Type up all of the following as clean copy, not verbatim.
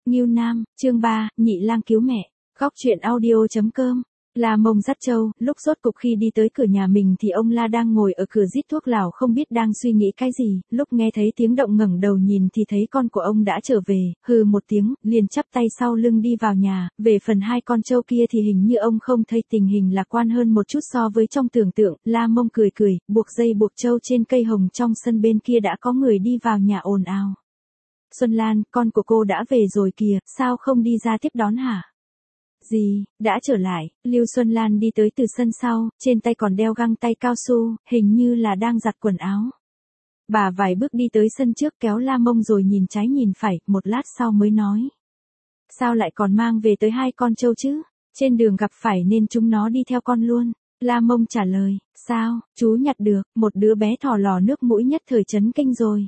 Ngưu Nam, chương 3, Nhị Lang cứu mẹ. Góc truyện audio.com. La Mông dắt Châu, lúc rốt cục khi đi tới cửa nhà mình thì ông La đang ngồi ở cửa rít thuốc lào không biết đang suy nghĩ cái gì, lúc nghe thấy tiếng động ngẩng đầu nhìn thì thấy con của ông đã trở về, hừ một tiếng, liền chắp tay sau lưng đi vào nhà, về phần hai con trâu kia thì hình như ông không thấy tình hình lạc quan hơn một chút so với trong tưởng tượng. La Mông cười cười, buộc dây buộc trâu trên cây hồng trong sân bên kia đã có người đi vào nhà ồn ào. Xuân Lan, con của cô đã về rồi kìa, sao không đi ra tiếp đón hả? Gì, đã trở lại, Lưu Xuân Lan đi tới từ sân sau, trên tay còn đeo găng tay cao su, hình như là đang giặt quần áo. Bà vài bước đi tới sân trước kéo La Mông rồi nhìn trái nhìn phải, một lát sau mới nói. Sao lại còn mang về tới hai con trâu chứ? Trên đường gặp phải nên chúng nó đi theo con luôn. La Mông trả lời, sao, chú nhặt được, một đứa bé thò lò nước mũi nhất thời chấn kinh rồi.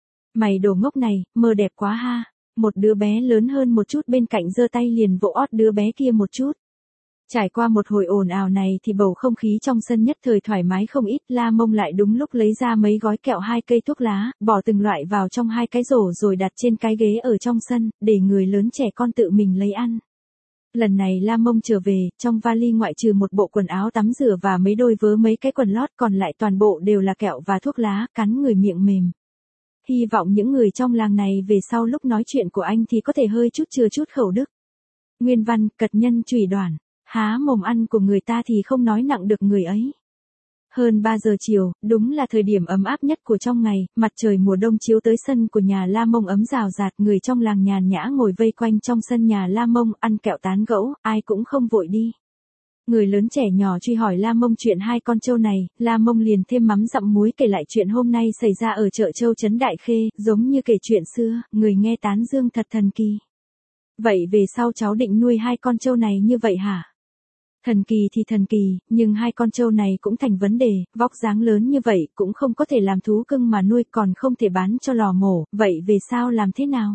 Mày đồ ngốc này, mơ đẹp quá ha. Một đứa bé lớn hơn một chút bên cạnh giơ tay liền vỗ ót đứa bé kia một chút. Trải qua một hồi ồn ào này thì bầu không khí trong sân nhất thời thoải mái không ít. La Mông lại đúng lúc lấy ra mấy gói kẹo, hai cây thuốc lá, bỏ từng loại vào trong hai cái rổ rồi đặt trên cái ghế ở trong sân, để người lớn trẻ con tự mình lấy ăn. Lần này La Mông trở về, trong vali ngoại trừ một bộ quần áo tắm rửa và mấy đôi vớ mấy cái quần lót, còn lại toàn bộ đều là kẹo và thuốc lá, cắn người miệng mềm. Hy vọng những người trong làng này về sau lúc nói chuyện của anh thì có thể hơi chút chừa chút khẩu đức. Nguyên văn, cật nhân chủy đoản, há mồm ăn của người ta thì không nói nặng được người ấy. Hơn 3 giờ chiều, đúng là thời điểm ấm áp nhất của trong ngày, mặt trời mùa đông chiếu tới sân của nhà La Mông ấm rào rạt, người trong làng nhàn nhã ngồi vây quanh trong sân nhà La Mông, ăn kẹo tán gẫu, ai cũng không vội đi. Người lớn trẻ nhỏ truy hỏi La Mông chuyện hai con trâu này, La Mông liền thêm mắm dặm muối kể lại chuyện hôm nay xảy ra ở chợ Châu Trấn Đại Khê, giống như kể chuyện xưa, người nghe tán dương thật thần kỳ. Vậy về sau cháu định nuôi hai con trâu này như vậy hả? Thần kỳ thì thần kỳ, nhưng hai con trâu này cũng thành vấn đề, vóc dáng lớn như vậy cũng không có thể làm thú cưng mà nuôi, còn không thể bán cho lò mổ, vậy về sau làm thế nào?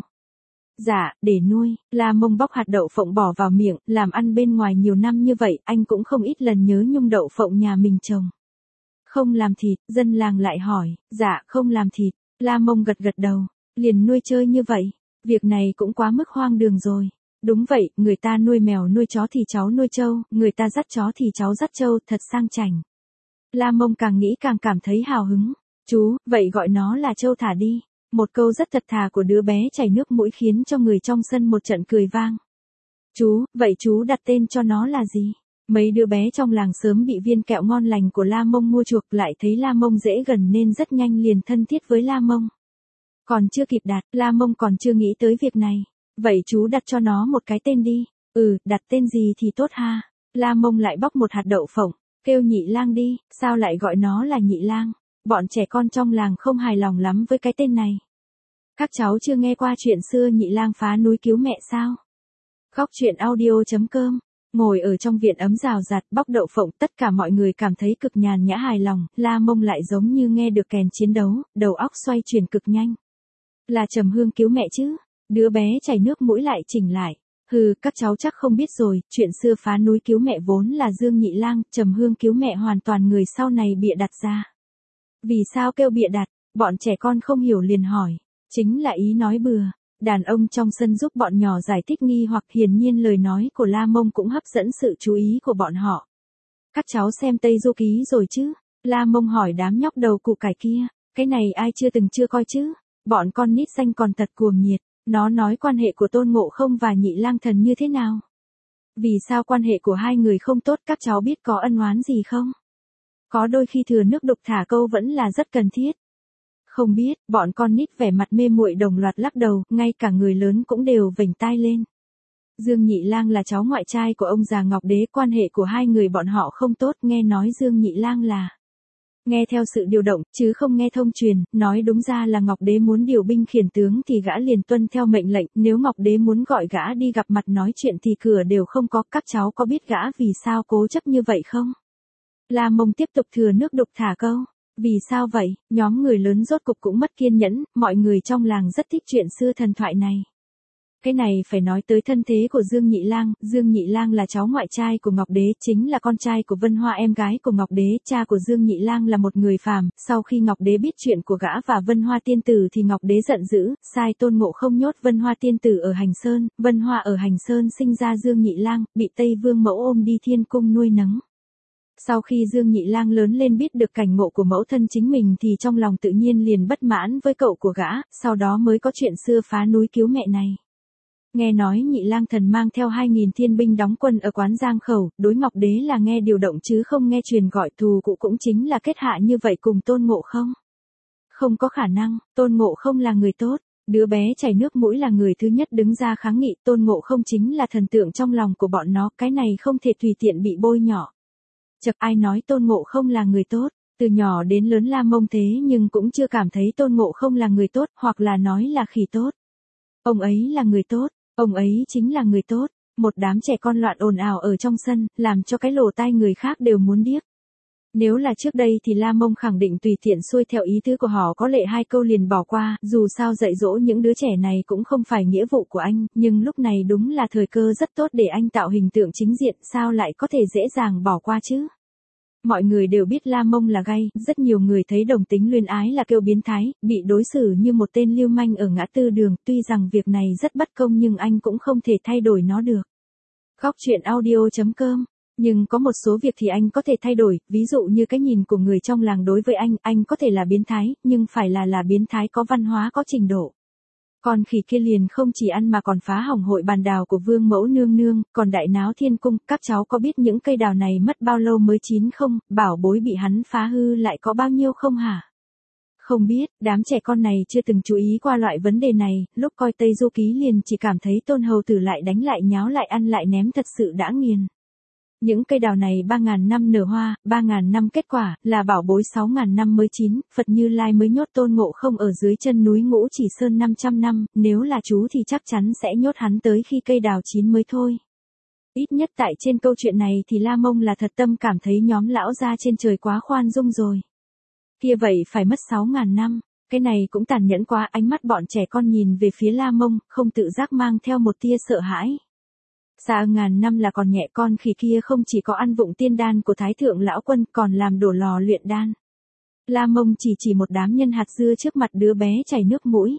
Dạ, để nuôi. La Mông bóc hạt đậu phộng bỏ vào miệng, làm ăn bên ngoài nhiều năm như vậy, anh cũng không ít lần nhớ nhung đậu phộng nhà mình trồng. Không làm thịt, dân làng lại hỏi, dạ không làm thịt. La Mông gật gật đầu, liền nuôi chơi như vậy, việc này cũng quá mức hoang đường rồi. Đúng vậy, người ta nuôi mèo nuôi chó thì cháu nuôi trâu, người ta dắt chó thì cháu dắt trâu, thật sang chảnh. La Mông càng nghĩ càng cảm thấy hào hứng. Chú, vậy gọi nó là trâu thả đi. Một câu rất thật thà của đứa bé chảy nước mũi khiến cho người trong sân một trận cười vang. Chú, vậy chú đặt tên cho nó là gì? Mấy đứa bé trong làng sớm bị viên kẹo ngon lành của La Mông mua chuộc, lại thấy La Mông dễ gần nên rất nhanh liền thân thiết với La Mông. Còn chưa kịp đặt, La Mông còn chưa nghĩ tới việc này. Vậy chú đặt cho nó một cái tên đi. Đặt tên gì thì tốt ha. La Mông lại bóc một hạt đậu phộng, kêu Nhị Lang đi, sao lại gọi nó là Nhị Lang? Bọn trẻ con trong làng không hài lòng lắm với cái tên này. Các cháu chưa nghe qua chuyện xưa Nhị Lang phá núi cứu mẹ sao? Góc truyện audio.com. Ngồi ở trong viện ấm rào rạt bóc đậu phộng, tất cả mọi người cảm thấy cực nhàn nhã hài lòng. La Mông lại giống như nghe được kèn chiến đấu, đầu óc xoay chuyển cực nhanh. Là Trầm Hương cứu mẹ chứ? Đứa bé chảy nước mũi lại chỉnh lại. Các cháu chắc không biết rồi, chuyện xưa phá núi cứu mẹ vốn là Dương Nhị Lang, Trầm Hương cứu mẹ hoàn toàn người sau này bịa đặt ra. Vì sao kêu bịa đặt? Bọn trẻ con không hiểu liền hỏi. Chính là ý nói bừa. Đàn ông trong sân giúp bọn nhỏ giải thích nghi hoặc, hiển nhiên lời nói của La Mông cũng hấp dẫn sự chú ý của bọn họ. Các cháu xem Tây Du Ký rồi chứ? La Mông hỏi đám nhóc đầu củ cải kia. Cái này ai chưa coi chứ? Bọn con nít xanh còn thật cuồng nhiệt. Nó nói quan hệ của Tôn Ngộ Không và Nhị Lang Thần như thế nào? Vì sao quan hệ của hai người không tốt, các cháu biết có ân oán gì không? Có đôi khi thừa nước đục thả câu vẫn là rất cần thiết. Không biết, bọn con nít vẻ mặt mê muội đồng loạt lắc đầu, ngay cả người lớn cũng đều vểnh tai lên. Dương Nhị Lang là cháu ngoại trai của ông già Ngọc Đế, quan hệ của hai người bọn họ không tốt, nghe nói Dương Nhị Lang là nghe theo sự điều động, chứ không nghe thông truyền, nói đúng ra là Ngọc Đế muốn điều binh khiển tướng thì gã liền tuân theo mệnh lệnh, nếu Ngọc Đế muốn gọi gã đi gặp mặt nói chuyện thì cửa đều không có, các cháu có biết gã vì sao cố chấp như vậy không? La Mông tiếp tục thừa nước đục thả câu. Vì sao vậy? Nhóm người lớn rốt cục cũng mất kiên nhẫn, mọi người trong làng rất thích chuyện xưa thần thoại này. Cái này phải nói tới thân thế của Dương Nhị Lang. Dương Nhị Lang là cháu ngoại trai của Ngọc Đế, chính là con trai của Vân Hoa em gái của Ngọc Đế. Cha của Dương Nhị Lang là một người phàm. Sau khi Ngọc Đế biết chuyện của gã và Vân Hoa tiên tử thì Ngọc Đế giận dữ, sai Tôn Ngộ Không nhốt Vân Hoa tiên tử ở Hành Sơn. Vân Hoa ở Hành Sơn sinh ra Dương Nhị Lang, bị Tây Vương Mẫu ôm đi Thiên Cung nuôi nấng. Sau khi Dương Nhị Lang lớn lên biết được cảnh ngộ của mẫu thân chính mình thì trong lòng tự nhiên liền bất mãn với cậu của gã, sau đó mới có chuyện xưa phá núi cứu mẹ này. Nghe nói Nhị Lang Thần mang theo 2.000 thiên binh đóng quân ở quán Giang Khẩu, đối Ngọc Đế là nghe điều động chứ không nghe truyền gọi thù cụ, cũng chính là kết hạ như vậy cùng Tôn Ngộ Không. Không có khả năng, Tôn Ngộ Không là người tốt, đứa bé chảy nước mũi là người thứ nhất đứng ra kháng nghị, Tôn Ngộ Không chính là thần tượng trong lòng của bọn nó, cái này không thể tùy tiện bị bôi nhọ. Chật, ai nói Tôn Ngộ Không là người tốt, từ nhỏ đến lớn La Mông thế nhưng cũng chưa cảm thấy Tôn Ngộ Không là người tốt, hoặc là nói là khỉ tốt. Ông ấy là người tốt, ông ấy chính là người tốt. Một đám trẻ con loạn ồn ào ở trong sân, làm cho cái lỗ tai người khác đều muốn điếc. Nếu là trước đây thì La Mông khẳng định tùy tiện xuôi theo ý tứ của họ, có lệ 2 câu liền bỏ qua, dù sao dạy dỗ những đứa trẻ này cũng không phải nghĩa vụ của anh, nhưng lúc này đúng là thời cơ rất tốt để anh tạo hình tượng chính diện, sao lại có thể dễ dàng bỏ qua chứ? Mọi người đều biết La Mông là gay, rất nhiều người thấy đồng tính luyến ái là kêu biến thái, bị đối xử như một tên lưu manh ở ngã tư đường, tuy rằng việc này rất bất công nhưng anh cũng không thể thay đổi nó được. Góc truyện audio.com. Nhưng có một số việc thì anh có thể thay đổi, ví dụ như cái nhìn của người trong làng đối với anh có thể là biến thái, nhưng phải là biến thái có văn hóa có trình độ. Còn khỉ kia liền không chỉ ăn mà còn phá hỏng hội bàn đào của Vương Mẫu nương nương, còn đại náo Thiên Cung, các cháu có biết những cây đào này mất bao lâu mới chín không, bảo bối bị hắn phá hư lại có bao nhiêu không hả? Không biết, đám trẻ con này chưa từng chú ý qua loại vấn đề này, lúc coi Tây Du Ký liền chỉ cảm thấy Tôn Hầu Tử lại đánh lại nháo lại ăn lại ném thật sự đã nghiền. Những cây đào này 3.000 năm nở hoa, 3.000 năm kết quả, là bảo bối 6.000 năm mới chín, Phật Như Lai mới nhốt Tôn Ngộ Không ở dưới chân núi Ngũ Chỉ Sơn 500 năm, nếu là chú thì chắc chắn sẽ nhốt hắn tới khi cây đào chín mới thôi. Ít nhất tại trên câu chuyện này thì La Mông là thật tâm cảm thấy nhóm lão gia trên trời quá khoan dung rồi. Kia vậy phải mất 6.000 năm, cái này cũng tàn nhẫn quá, ánh mắt bọn trẻ con nhìn về phía La Mông, không tự giác mang theo một tia sợ hãi. Xa ngàn năm là còn nhẹ, con khỉ kia không chỉ có ăn vụng tiên đan của Thái Thượng Lão Quân còn làm đổ lò luyện đan. La Mông chỉ một đám nhân hạt dưa trước mặt đứa bé chảy nước mũi.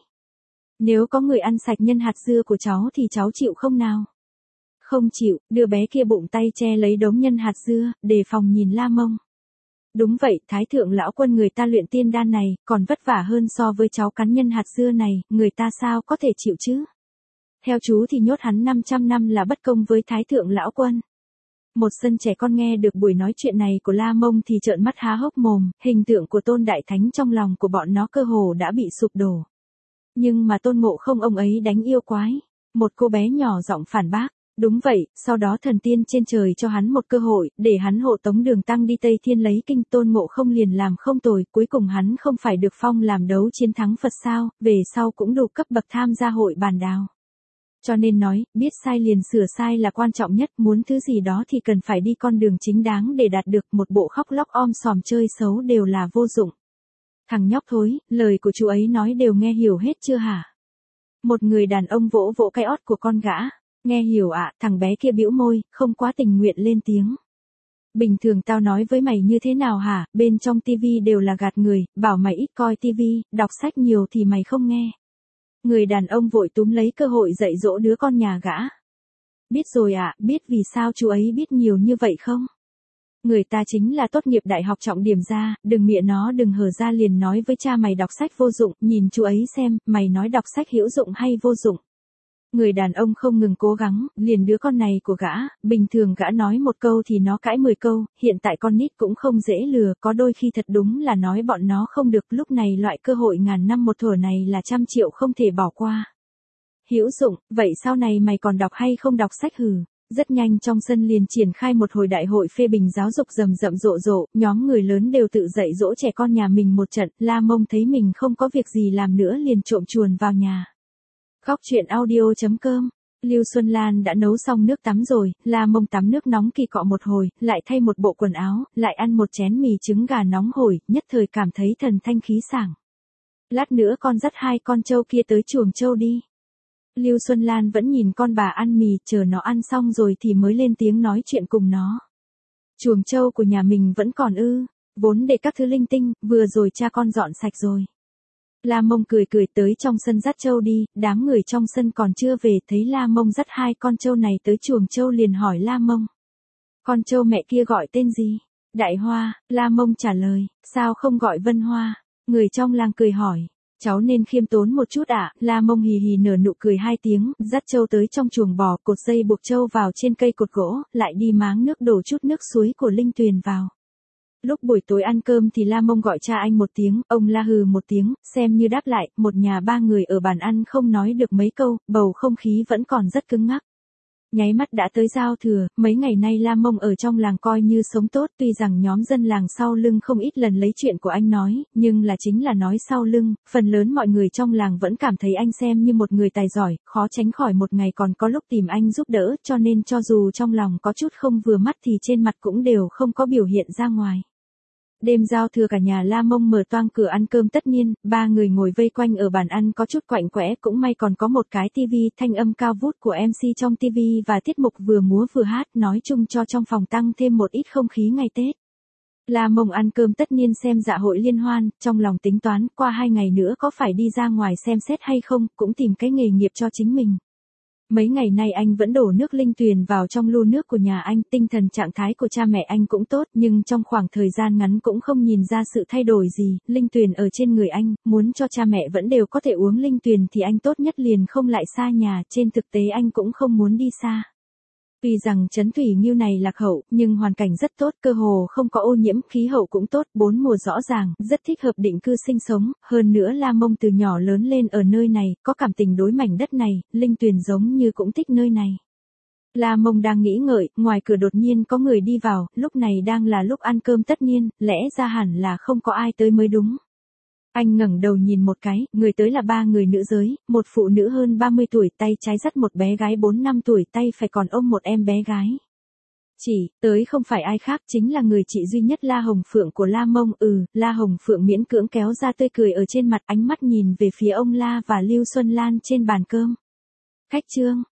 Nếu có người ăn sạch nhân hạt dưa của cháu thì cháu chịu không nào? Không chịu, đứa bé kia bụng tay che lấy đống nhân hạt dưa, đề phòng nhìn La Mông. Đúng vậy, Thái Thượng Lão Quân người ta luyện tiên đan này, còn vất vả hơn so với cháu cắn nhân hạt dưa này, người ta sao có thể chịu chứ? Theo chú thì nhốt hắn 500 năm là bất công với Thái Thượng Lão Quân. Một sân trẻ con nghe được buổi nói chuyện này của La Mông thì trợn mắt há hốc mồm, hình tượng của Tôn Đại Thánh trong lòng của bọn nó cơ hồ đã bị sụp đổ. Nhưng mà Tôn Ngộ Không ông ấy đánh yêu quái. Một cô bé nhỏ giọng phản bác. Đúng vậy, sau đó thần tiên trên trời cho hắn một cơ hội, để hắn hộ tống Đường Tăng đi Tây Thiên lấy kinh. Tôn Ngộ Không liền làm không tồi, cuối cùng hắn không phải được phong làm đấu chiến thắng Phật sao, về sau cũng đủ cấp bậc tham gia hội bàn đào. Cho nên nói, biết sai liền sửa sai là quan trọng nhất, muốn thứ gì đó thì cần phải đi con đường chính đáng để đạt được, một bộ khóc lóc om sòm chơi xấu đều là vô dụng. Thằng nhóc thối, lời của chú ấy nói đều nghe hiểu hết chưa hả? Một người đàn ông vỗ vỗ cái ót của con gã. Nghe hiểu ạ, thằng bé kia bĩu môi, không quá tình nguyện lên tiếng. Bình thường tao nói với mày như thế nào hả, bên trong tivi đều là gạt người, bảo mày ít coi tivi, đọc sách nhiều thì mày không nghe. Người đàn ông vội túm lấy cơ hội dạy dỗ đứa con nhà gã. Biết rồi ạ, biết vì sao chú ấy biết nhiều như vậy không? Người ta chính là tốt nghiệp đại học trọng điểm ra, đừng mịa nó đừng hở ra liền nói với cha mày đọc sách vô dụng, nhìn chú ấy xem, mày nói đọc sách hữu dụng hay vô dụng. Người đàn ông không ngừng cố gắng, liền đứa con này của gã, bình thường gã nói một câu thì nó cãi 10 câu, hiện tại con nít cũng không dễ lừa, có đôi khi thật đúng là nói bọn nó không được, lúc này loại cơ hội ngàn năm một thuở này là 100 triệu không thể bỏ qua. Hữu dụng, vậy sau này mày còn đọc hay không đọc sách hừ? Rất nhanh trong sân liền triển khai một hồi đại hội phê bình giáo dục rầm rậm rộ rộ, nhóm người lớn đều tự dạy dỗ trẻ con nhà mình một trận, La Mông thấy mình không có việc gì làm nữa liền trộm chuồn vào nhà. Góc truyện audio.com. Lưu Xuân Lan đã nấu xong nước tắm rồi, La Mông tắm nước nóng kỳ cọ một hồi, lại thay một bộ quần áo, lại ăn một chén mì trứng gà nóng hổi, nhất thời cảm thấy thần thanh khí sảng. Lát nữa con dắt 2 con trâu kia tới chuồng trâu đi. Lưu Xuân Lan vẫn nhìn con bà ăn mì, chờ nó ăn xong rồi thì mới lên tiếng nói chuyện cùng nó. Chuồng trâu của nhà mình vẫn còn ư? Vốn để các thứ linh tinh, vừa rồi cha con dọn sạch rồi. La Mông cười cười tới trong sân dắt trâu đi, đám người trong sân còn chưa về, thấy La Mông dắt hai con trâu này tới chuồng trâu liền hỏi La Mông. Con trâu mẹ kia gọi tên gì? Đại Hoa. La Mông trả lời, sao không gọi Vân Hoa? Người trong làng cười hỏi, cháu nên khiêm tốn một chút ạ. La Mông hì hì nở nụ cười hai tiếng, dắt trâu tới trong chuồng bò, cột dây buộc trâu vào trên cây cột gỗ, lại đi máng nước đổ chút nước suối của linh tuyền vào. Lúc buổi tối ăn cơm thì La Mông gọi cha anh một tiếng, ông La hừ một tiếng, xem như đáp lại, một nhà ba người ở bàn ăn không nói được mấy câu, bầu không khí vẫn còn rất cứng ngắc. Nháy mắt đã tới giao thừa, mấy ngày nay La Mông ở trong làng coi như sống tốt, tuy rằng nhóm dân làng sau lưng không ít lần lấy chuyện của anh nói, nhưng là chính là nói sau lưng, phần lớn mọi người trong làng vẫn cảm thấy anh xem như một người tài giỏi, khó tránh khỏi một ngày còn có lúc tìm anh giúp đỡ, cho nên cho dù trong lòng có chút không vừa mắt thì trên mặt cũng đều không có biểu hiện ra ngoài. Đêm giao thừa cả nhà La Mông mở toang cửa ăn cơm tất niên, ba người ngồi vây quanh ở bàn ăn có chút quạnh quẽ, cũng may còn có một cái tivi, thanh âm cao vút của MC trong tivi và tiết mục vừa múa vừa hát, nói chung cho trong phòng tăng thêm một ít không khí ngày Tết. La Mông ăn cơm tất niên xem dạ hội liên hoan, trong lòng tính toán, qua 2 ngày nữa có phải đi ra ngoài xem xét hay không, cũng tìm cái nghề nghiệp cho chính mình. Mấy ngày nay anh vẫn đổ nước linh tuyền vào trong lu nước của nhà anh, tinh thần trạng thái của cha mẹ anh cũng tốt, nhưng trong khoảng thời gian ngắn cũng không nhìn ra sự thay đổi gì, linh tuyền ở trên người anh, muốn cho cha mẹ vẫn đều có thể uống linh tuyền thì anh tốt nhất liền không lại xa nhà, trên thực tế anh cũng không muốn đi xa. Tuy rằng trấn Thủy Nghiêu này lạc hậu, nhưng hoàn cảnh rất tốt, cơ hồ không có ô nhiễm, khí hậu cũng tốt, 4 mùa rõ ràng, rất thích hợp định cư sinh sống, hơn nữa La Mông từ nhỏ lớn lên ở nơi này, có cảm tình đối mảnh đất này, linh tuyền giống như cũng thích nơi này. La Mông đang nghĩ ngợi, ngoài cửa đột nhiên có người đi vào, lúc này đang là lúc ăn cơm tất niên, lẽ ra hẳn là không có ai tới mới đúng. Anh ngẩng đầu nhìn một cái, người tới là 3 người nữ giới, một phụ nữ hơn 30 tuổi, tay trái dắt một bé gái 4-5 tuổi, tay phải còn ôm một em bé gái. Tới không phải ai khác, chính là người chị duy nhất La Hồng Phượng của La Mông. La Hồng Phượng miễn cưỡng kéo ra tươi cười ở trên mặt, ánh mắt nhìn về phía ông La và Lưu Xuân Lan trên bàn cơm. Khách Trương,